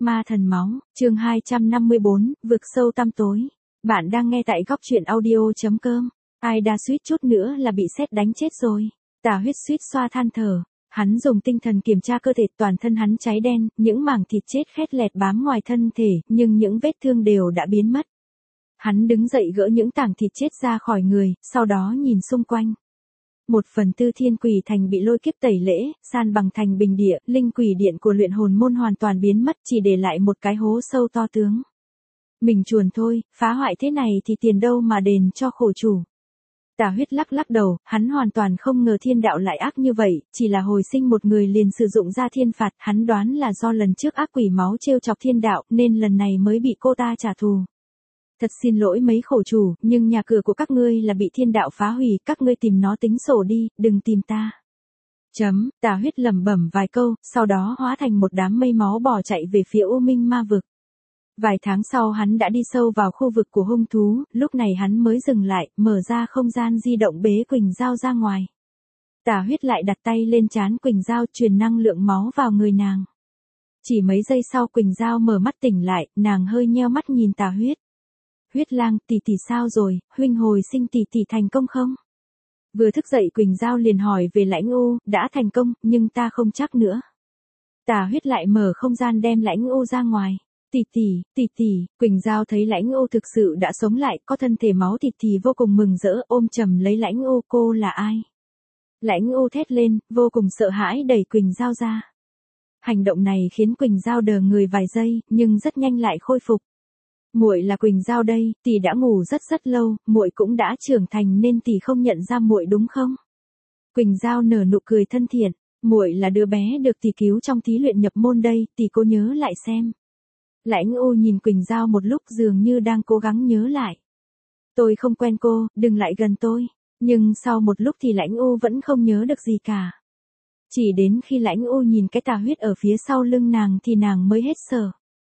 Ma thần máu, chương 254, vực sâu tăm tối. Bạn đang nghe tại góc truyện audio.com. Ai đã suýt chút nữa là bị sét đánh chết rồi. Tả Huyết suýt xoa than thở. Hắn dùng tinh thần kiểm tra cơ thể, toàn thân hắn cháy đen, những mảng thịt chết khét lẹt bám ngoài thân thể, nhưng những vết thương đều đã biến mất. Hắn đứng dậy gỡ những tảng thịt chết ra khỏi người, sau đó nhìn xung quanh. 1/4 thiên quỷ thành bị lôi kiếp tẩy lễ, san bằng thành bình địa, linh quỷ điện của luyện hồn môn hoàn toàn biến mất, chỉ để lại một cái hố sâu to tướng. Mình chuồn thôi, phá hoại thế này thì tiền đâu mà đền cho khổ chủ. Tả Huyết lắc lắc đầu, hắn hoàn toàn không ngờ thiên đạo lại ác như vậy, chỉ là hồi sinh một người liền sử dụng ra thiên phạt, hắn đoán là do lần trước ác quỷ máu trêu chọc thiên đạo, nên lần này mới bị cô ta trả thù. Thật xin lỗi mấy khổ chủ, nhưng nhà cửa của các ngươi là bị thiên đạo phá hủy, các ngươi tìm nó tính sổ đi, đừng tìm ta. Tả Huyết lẩm bẩm vài câu, sau đó hóa thành một đám mây máu bỏ chạy về phía U Minh Ma vực. Vài tháng sau hắn đã đi sâu vào khu vực của hung thú, lúc này hắn mới dừng lại, mở ra không gian di động bế Quỳnh Giao ra ngoài. Tả Huyết lại đặt tay lên trán Quỳnh Giao, truyền năng lượng máu vào người nàng. Chỉ mấy giây sau Quỳnh Giao mở mắt tỉnh lại, nàng hơi nheo mắt nhìn Tả Huyết. Huyết Lang, tỷ tỷ sao rồi, huynh hồi sinh tỷ tỷ thành công không? Vừa thức dậy Quỳnh Giao liền hỏi về Lãnh U, đã thành công, nhưng ta không chắc nữa. Tả Huyết lại mở không gian đem Lãnh U ra ngoài. Tỷ tỷ, Quỳnh Giao thấy Lãnh U thực sự đã sống lại, có thân thể máu thịt thì vô cùng mừng rỡ, ôm chầm lấy Lãnh U, cô là ai? Lãnh U thét lên, vô cùng sợ hãi đẩy Quỳnh Giao ra. Hành động này khiến Quỳnh Giao đờ người vài giây, nhưng rất nhanh lại khôi phục. Muội là Quỳnh Giao đây, tỷ đã ngủ rất lâu, muội cũng đã trưởng thành nên tỷ không nhận ra muội đúng không? Quỳnh Giao nở nụ cười thân thiện, muội là đứa bé được tỷ cứu trong thí luyện nhập môn đây, tỷ cố nhớ lại xem. Lãnh U nhìn Quỳnh Giao một lúc dường như đang cố gắng nhớ lại. Tôi không quen cô, đừng lại gần tôi. Nhưng sau một lúc thì Lãnh U vẫn không nhớ được gì cả. Chỉ đến khi Lãnh U nhìn cái Tà Huyết ở phía sau lưng nàng thì nàng mới hết sợ.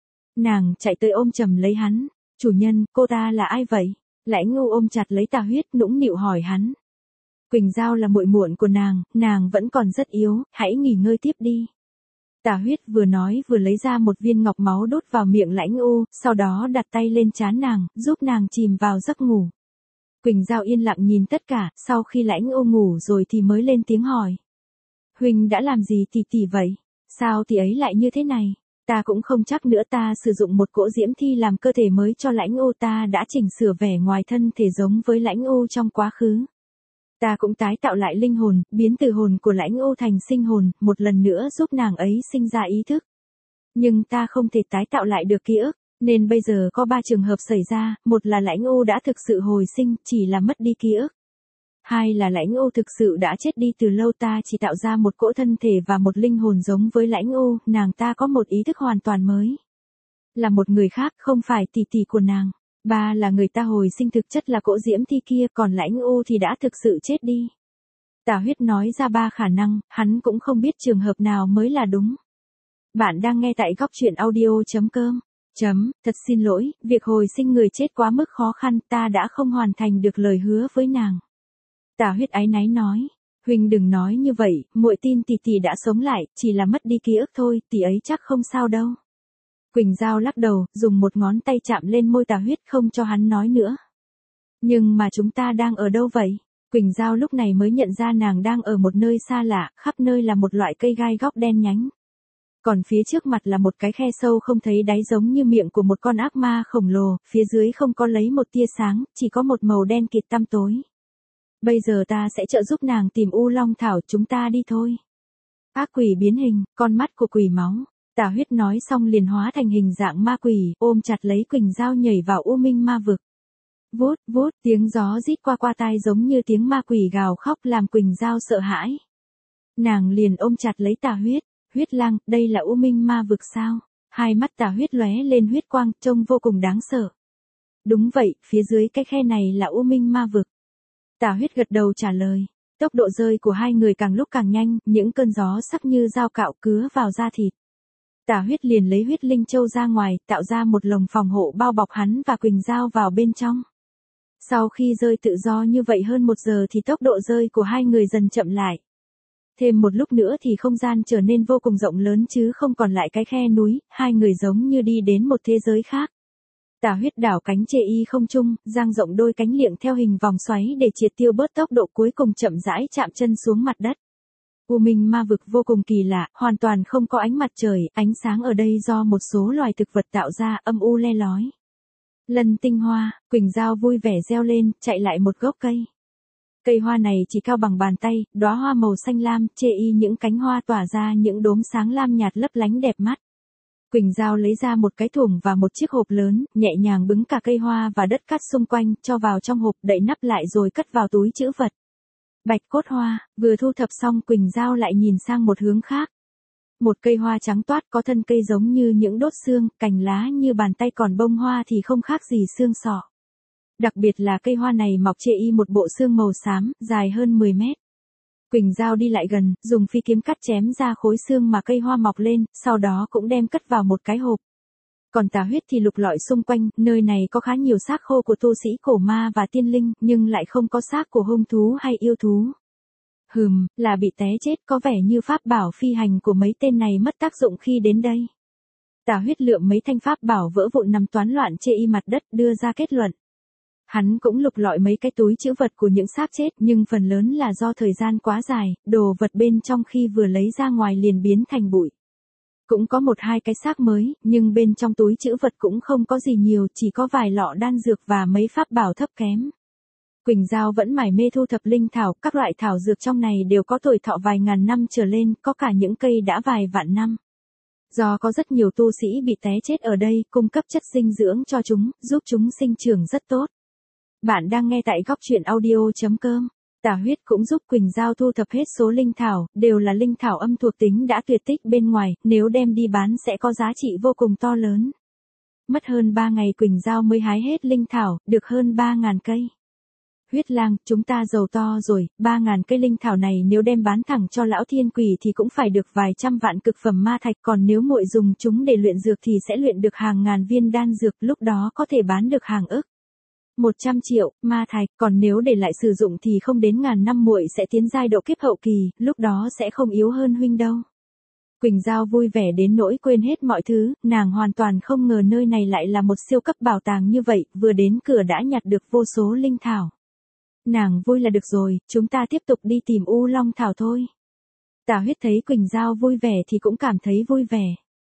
Nàng chạy tới ôm chầm lấy hắn. Chủ nhân, cô ta là ai vậy? Lãnh U ôm chặt lấy Tà Huyết nũng nịu hỏi hắn. Quỳnh Giao là muội muội của nàng vẫn còn rất yếu, hãy nghỉ ngơi tiếp đi. Tả Huyết vừa nói vừa lấy ra một viên ngọc máu đốt vào miệng Lãnh U, sau đó đặt tay lên trán nàng, giúp nàng chìm vào giấc ngủ. Quỳnh Giao yên lặng nhìn tất cả, sau khi Lãnh U ngủ rồi thì mới lên tiếng hỏi. Huynh đã làm gì tỷ vậy? Sao tỷ ấy lại như thế này? Ta cũng không chắc nữa, ta sử dụng một cỗ diễm thi làm cơ thể mới cho Lãnh U, ta đã chỉnh sửa vẻ ngoài thân thể giống với Lãnh U trong quá khứ. Ta cũng tái tạo lại linh hồn, biến từ hồn của Lãnh U thành sinh hồn, một lần nữa giúp nàng ấy sinh ra ý thức. Nhưng ta không thể tái tạo lại được ký ức, nên bây giờ có 3 trường hợp xảy ra, một là Lãnh U đã thực sự hồi sinh, chỉ là mất đi ký ức. 2 là Lãnh U thực sự đã chết đi từ lâu, ta chỉ tạo ra một cỗ thân thể và một linh hồn giống với Lãnh U, nàng ta có một ý thức hoàn toàn mới. Là một người khác, không phải tỷ tỷ của nàng. 3 là người ta hồi sinh thực chất là cỗ diễm thi kia, còn Lãnh U thì đã thực sự chết đi. Tả Huyết nói ra 3 khả năng, hắn cũng không biết trường hợp nào mới là đúng. Bạn đang nghe tại góc truyện audio.com. Thật xin lỗi, việc hồi sinh người chết quá mức khó khăn, ta đã không hoàn thành được lời hứa với nàng. Tả Huyết áy náy nói, huynh đừng nói như vậy, muội tin tỷ đã sống lại, chỉ là mất đi ký ức thôi, tỷ ấy chắc không sao đâu. Quỳnh Giao lắc đầu, dùng một ngón tay chạm lên môi Tả Huyết không cho hắn nói nữa. Nhưng mà chúng ta đang ở đâu vậy? Quỳnh Giao lúc này mới nhận ra nàng đang ở một nơi xa lạ, khắp nơi là một loại cây gai góc đen nhánh. Còn phía trước mặt là một cái khe sâu không thấy đáy giống như miệng của một con ác ma khổng lồ, phía dưới không có lấy một tia sáng, chỉ có một màu đen kịt tăm tối. Bây giờ ta sẽ trợ giúp nàng tìm U Long Thảo, chúng ta đi thôi. Ác quỷ biến hình, con mắt của quỷ máu. Tả Huyết nói xong liền hóa thành hình dạng ma quỷ, ôm chặt lấy Quỳnh Giao nhảy vào U Minh Ma vực. Vút, tiếng gió rít qua tai giống như tiếng ma quỷ gào khóc làm Quỳnh Giao sợ hãi. Nàng liền ôm chặt lấy Tả Huyết. Huyết Lang, đây là U Minh Ma vực sao? Hai mắt Tả Huyết lóe lên huyết quang, trông vô cùng đáng sợ. Đúng vậy, phía dưới cái khe này là U Minh Ma vực. Tả Huyết gật đầu trả lời. Tốc độ rơi của hai người càng lúc càng nhanh, những cơn gió sắc như dao cạo cứa vào da thịt. Tả Huyết liền lấy huyết linh châu ra ngoài, tạo ra một lồng phòng hộ bao bọc hắn và Quỳnh Giao vào bên trong. Sau khi rơi tự do như vậy hơn 1 giờ thì tốc độ rơi của hai người dần chậm lại. Thêm một lúc nữa thì không gian trở nên vô cùng rộng lớn chứ không còn lại cái khe núi, hai người giống như đi đến một thế giới khác. Tà Huyết đảo cánh chê y không trung, dang rộng đôi cánh liệng theo hình vòng xoáy để triệt tiêu bớt tốc độ cuối cùng chậm rãi chạm chân xuống mặt đất. U Minh ma vực vô cùng kỳ lạ, hoàn toàn không có ánh mặt trời, ánh sáng ở đây do một số loài thực vật tạo ra, âm u le lói. Lân tinh hoa, Quỳnh Giao vui vẻ reo lên, chạy lại một gốc cây. Cây hoa này chỉ cao bằng bàn tay, đóa hoa màu xanh lam, chê y những cánh hoa tỏa ra những đốm sáng lam nhạt lấp lánh đẹp mắt. Quỳnh Giao lấy ra một cái thùng và một chiếc hộp lớn, nhẹ nhàng bứng cả cây hoa và đất cát xung quanh, cho vào trong hộp, đậy nắp lại rồi cất vào túi trữ vật. Bạch cốt hoa, vừa thu thập xong Quỳnh Giao lại nhìn sang một hướng khác. Một cây hoa trắng toát có thân cây giống như những đốt xương, cành lá như bàn tay còn bông hoa thì không khác gì xương sọ. Đặc biệt là cây hoa này mọc chê y một bộ xương màu xám, dài hơn 10 mét. Quỳnh Giao đi lại gần, dùng phi kiếm cắt chém ra khối xương mà cây hoa mọc lên, sau đó cũng đem cất vào một cái hộp. Còn Tà Huyết thì lục lọi xung quanh, nơi này có khá nhiều xác khô của tu sĩ cổ ma và tiên linh, nhưng lại không có xác của hung thú hay yêu thú. Là bị té chết, có vẻ như pháp bảo phi hành của mấy tên này mất tác dụng khi đến đây. Tà Huyết lượm mấy thanh pháp bảo vỡ vụn nằm toán loạn chê y mặt đất, đưa ra kết luận. Hắn cũng lục lọi mấy cái túi trữ vật của những xác chết, nhưng phần lớn là do thời gian quá dài, đồ vật bên trong khi vừa lấy ra ngoài liền biến thành bụi. Cũng có một hai cái xác mới, nhưng bên trong túi trữ vật cũng không có gì nhiều, chỉ có vài lọ đan dược và mấy pháp bảo thấp kém. Quỳnh Giao vẫn mải mê thu thập linh thảo, các loại thảo dược trong này đều có tuổi thọ vài ngàn năm trở lên, có cả những cây đã vài vạn năm. Do có rất nhiều tu sĩ bị té chết ở đây, cung cấp chất dinh dưỡng cho chúng, giúp chúng sinh trưởng rất tốt. Bạn đang nghe tại góc truyện audio.com. Tà Huyết cũng giúp Quỳnh Giao thu thập hết số linh thảo, đều là linh thảo âm thuộc tính đã tuyệt tích bên ngoài, nếu đem đi bán sẽ có giá trị vô cùng to lớn. Mất hơn 3 ngày Quỳnh Giao mới hái hết linh thảo, được hơn 3.000 cây. Huyết Lang, chúng ta giàu to rồi, 3.000 cây linh thảo này nếu đem bán thẳng cho lão thiên quỷ thì cũng phải được vài trăm vạn cực phẩm ma thạch, còn nếu muội dùng chúng để luyện dược thì sẽ luyện được hàng ngàn viên đan dược, lúc đó có thể bán được hàng ức. 100 triệu, ma thạch, còn nếu để lại sử dụng thì không đến ngàn năm muội sẽ tiến giai độ kiếp hậu kỳ, lúc đó sẽ không yếu hơn huynh đâu. Quỳnh Giao vui vẻ đến nỗi quên hết mọi thứ, nàng hoàn toàn không ngờ nơi này lại là một siêu cấp bảo tàng như vậy, vừa đến cửa đã nhặt được vô số linh thảo. Nàng vui là được rồi, chúng ta tiếp tục đi tìm U Long Thảo thôi. Tà Huyết thấy Quỳnh Giao vui vẻ thì cũng cảm thấy vui vẻ.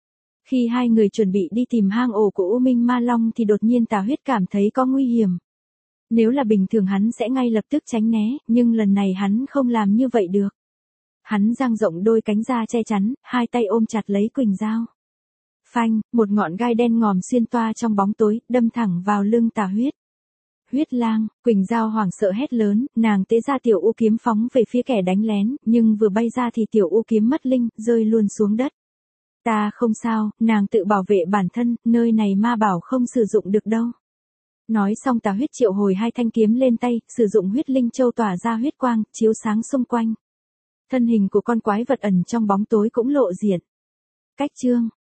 Khi hai người chuẩn bị đi tìm hang ổ của U Minh Ma Long thì đột nhiên Tà Huyết cảm thấy có nguy hiểm. Nếu là bình thường hắn sẽ ngay lập tức tránh né, nhưng lần này hắn không làm như vậy được. Hắn dang rộng đôi cánh ra che chắn, hai tay ôm chặt lấy Quỳnh Giao. Phanh, một ngọn gai đen ngòm xuyên toa trong bóng tối, đâm thẳng vào lưng Tà Huyết. Huyết Lang, Quỳnh Giao hoảng sợ hét lớn, nàng tế ra tiểu u kiếm phóng về phía kẻ đánh lén, nhưng vừa bay ra thì tiểu u kiếm mất linh, rơi luôn xuống đất. Ta không sao, nàng tự bảo vệ bản thân, nơi này ma bảo không sử dụng được đâu. Nói xong Tà Huyết triệu hồi hai thanh kiếm lên tay, sử dụng huyết linh châu tỏa ra huyết quang, chiếu sáng xung quanh. Thân hình của con quái vật ẩn trong bóng tối cũng lộ diện. Cách chương